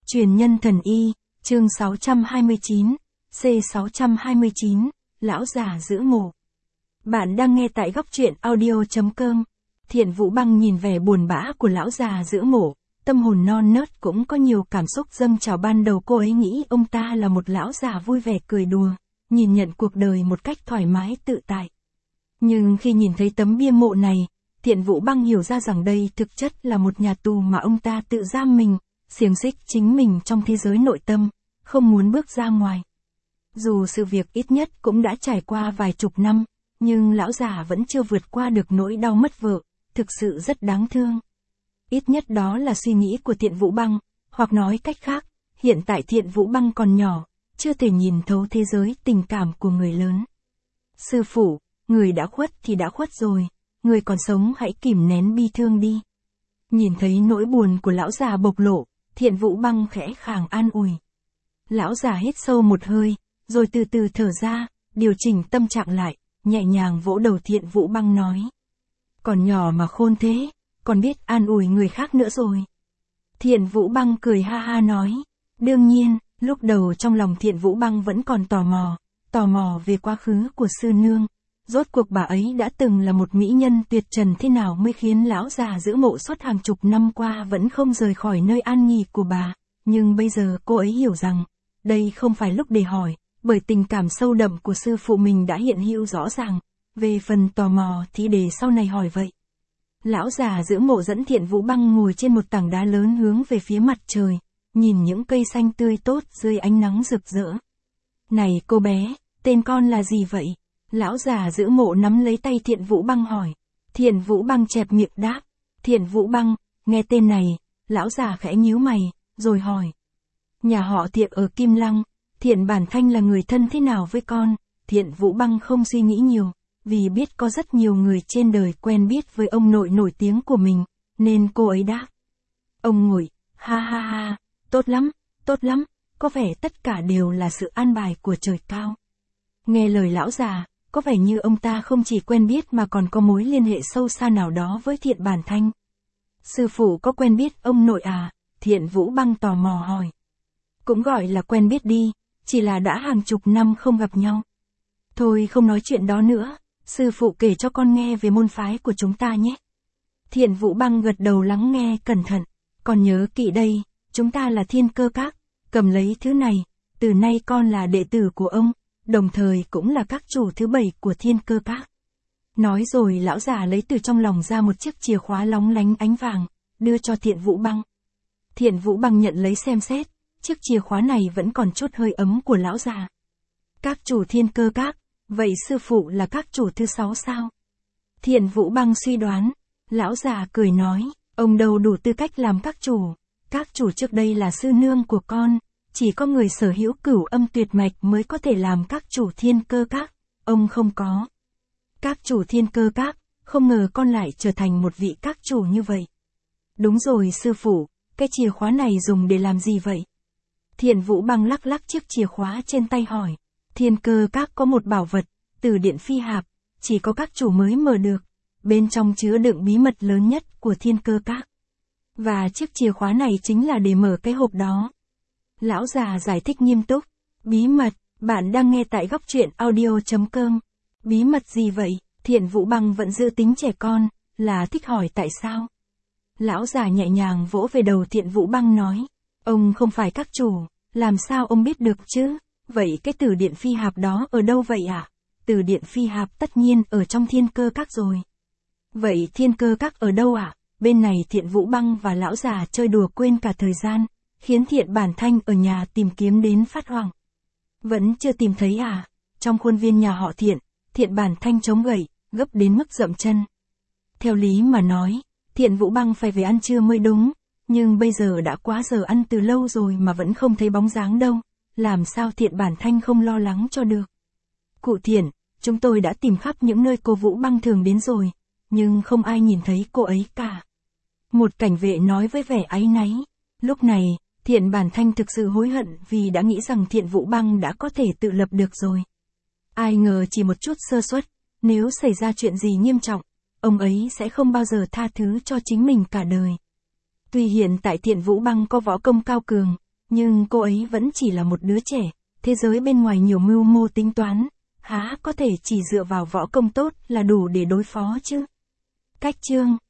Truyền nhân thần y, chương 629, C629, lão già giữ mộ. Bạn đang nghe tại góc truyện audio.com. Thiện Vũ Băng nhìn vẻ buồn bã của lão già giữ mộ, tâm hồn non nớt cũng có nhiều cảm xúc dâng trào. Ban đầu cô ấy nghĩ ông ta là một lão già vui vẻ cười đùa, nhìn nhận cuộc đời một cách thoải mái tự tại. Nhưng khi nhìn thấy tấm bia mộ này, Thiện Vũ Băng hiểu ra rằng đây thực chất là một nhà tù mà ông ta tự giam mình, xiềng xích chính mình trong thế giới nội tâm, không muốn bước ra ngoài. Dù sự việc ít nhất cũng đã trải qua vài chục năm, nhưng lão già vẫn chưa vượt qua được nỗi đau mất vợ, thực sự rất đáng thương. Ít nhất đó là suy nghĩ của Thiện Vũ Băng, hoặc nói cách khác, hiện tại Thiện Vũ Băng còn nhỏ, chưa thể nhìn thấu thế giới tình cảm của người lớn. Sư phụ, người đã khuất thì đã khuất rồi, người còn sống hãy kìm nén bi thương đi. Nhìn thấy nỗi buồn của lão già bộc lộ, Thiện Vũ Băng khẽ khàng an ủi. Lão già hít sâu một hơi, rồi từ từ thở ra, điều chỉnh tâm trạng lại, nhẹ nhàng vỗ đầu Thiện Vũ Băng nói. Còn nhỏ mà khôn thế, còn biết an ủi người khác nữa rồi. Thiện Vũ Băng cười ha ha nói. Đương nhiên, lúc đầu trong lòng Thiện Vũ Băng vẫn còn tò mò về quá khứ của sư nương. Rốt cuộc bà ấy đã từng là một mỹ nhân tuyệt trần thế nào mới khiến lão già giữ mộ suốt hàng chục năm qua vẫn không rời khỏi nơi an nghỉ của bà. Nhưng bây giờ cô ấy hiểu rằng, đây không phải lúc để hỏi, bởi tình cảm sâu đậm của sư phụ mình đã hiện hữu rõ ràng. Về phần tò mò thì để sau này hỏi vậy. Lão già giữ mộ dẫn Thiện Vũ Băng ngồi trên một tảng đá lớn hướng về phía mặt trời, nhìn những cây xanh tươi tốt dưới ánh nắng rực rỡ. Này cô bé, tên con là gì vậy? Lão già giữ mộ nắm lấy tay Thiện Vũ Băng hỏi. Thiện Vũ Băng chẹp miệng đáp. Thiện Vũ Băng, nghe tên này, lão già khẽ nhíu mày, rồi hỏi. Nhà họ Thiện ở Kim Lăng, Thiện Bản Thanh là người thân thế nào với con? Thiện Vũ Băng không suy nghĩ nhiều, vì biết có rất nhiều người trên đời quen biết với ông nội nổi tiếng của mình, nên cô ấy đáp. Ông nội, ha ha ha, tốt lắm, có vẻ tất cả đều là sự an bài của trời cao. Nghe lời lão già, có vẻ như ông ta không chỉ quen biết mà còn có mối liên hệ sâu xa nào đó với Thiện Bản Thanh. Sư phụ có quen biết ông nội à? Thiện Vũ Băng tò mò hỏi. Cũng gọi là quen biết đi, chỉ là đã hàng chục năm không gặp nhau. Thôi không nói chuyện đó nữa, sư phụ kể cho con nghe về môn phái của chúng ta nhé. Thiện Vũ Băng gật đầu lắng nghe cẩn thận, còn nhớ kỹ đây, chúng ta là Thiên Cơ Các, cầm lấy thứ này, từ nay con là đệ tử của ông, đồng thời cũng là các chủ thứ 7 của Thiên Cơ Các. Nói rồi lão già lấy từ trong lòng ra một chiếc chìa khóa lóng lánh ánh vàng, đưa cho Thiện Vũ Băng. Thiện Vũ Băng nhận lấy xem xét, chiếc chìa khóa này vẫn còn chút hơi ấm của lão già. Các chủ Thiên Cơ Các, vậy sư phụ là các chủ thứ 6 sao? Thiện Vũ Băng suy đoán, lão già cười nói, ông đâu đủ tư cách làm các chủ trước đây là sư nương của con, chỉ có người sở hữu cửu âm tuyệt mạch mới có thể làm các chủ Thiên Cơ Các, ông không có. Các chủ Thiên Cơ Các, không ngờ con lại trở thành một vị các chủ như vậy. Đúng rồi sư phụ, cái chìa khóa này dùng để làm gì vậy? Thiện Vũ Băng lắc lắc chiếc chìa khóa trên tay hỏi. Thiên Cơ Các có một bảo vật, Từ Điện Phi Hạp, chỉ có các chủ mới mở được, bên trong chứa đựng bí mật lớn nhất của Thiên Cơ Các. Và chiếc chìa khóa này chính là để mở cái hộp đó. Lão già giải thích nghiêm túc. Bí mật, bạn đang nghe tại góc truyện audio.com. Bí mật gì vậy? Thiện Vũ Băng vẫn giữ tính trẻ con, là thích hỏi tại sao. Lão già nhẹ nhàng vỗ về đầu Thiện Vũ Băng nói. Ông không phải các chủ, làm sao ông biết được chứ? Vậy cái Từ Điện Phi Hạp đó ở đâu vậy ạ? Từ Điện Phi Hạp tất nhiên ở trong Thiên Cơ Các rồi. Vậy Thiên Cơ Các ở đâu ạ? Bên này Thiện Vũ Băng và lão già chơi đùa quên cả thời gian, khiến Thiện Bản Thanh ở nhà tìm kiếm đến phát hoảng. Vẫn chưa tìm thấy à? Trong khuôn viên nhà họ Thiện, Thiện Bản Thanh chống gậy, gấp đến mức dậm chân. Theo lý mà nói, Thiện Vũ Băng phải về ăn trưa mới đúng, nhưng bây giờ đã quá giờ ăn từ lâu rồi mà vẫn không thấy bóng dáng đâu. Làm sao Thiện Bản Thanh không lo lắng cho được. Cụ Thiện, chúng tôi đã tìm khắp những nơi cô Vũ Băng thường đến rồi, nhưng không ai nhìn thấy cô ấy cả. Một cảnh vệ nói với vẻ áy náy. Lúc này, Thiện Bản Thanh thực sự hối hận vì đã nghĩ rằng Thiện Vũ Băng đã có thể tự lập được rồi. Ai ngờ chỉ một chút sơ suất, nếu xảy ra chuyện gì nghiêm trọng, ông ấy sẽ không bao giờ tha thứ cho chính mình cả đời. Tuy hiện tại Thiện Vũ Băng có võ công cao cường, Nhưng cô ấy vẫn chỉ là một đứa trẻ, thế giới bên ngoài nhiều mưu mô tính toán, há có thể chỉ dựa vào võ công tốt là đủ để đối phó chứ. Cách chương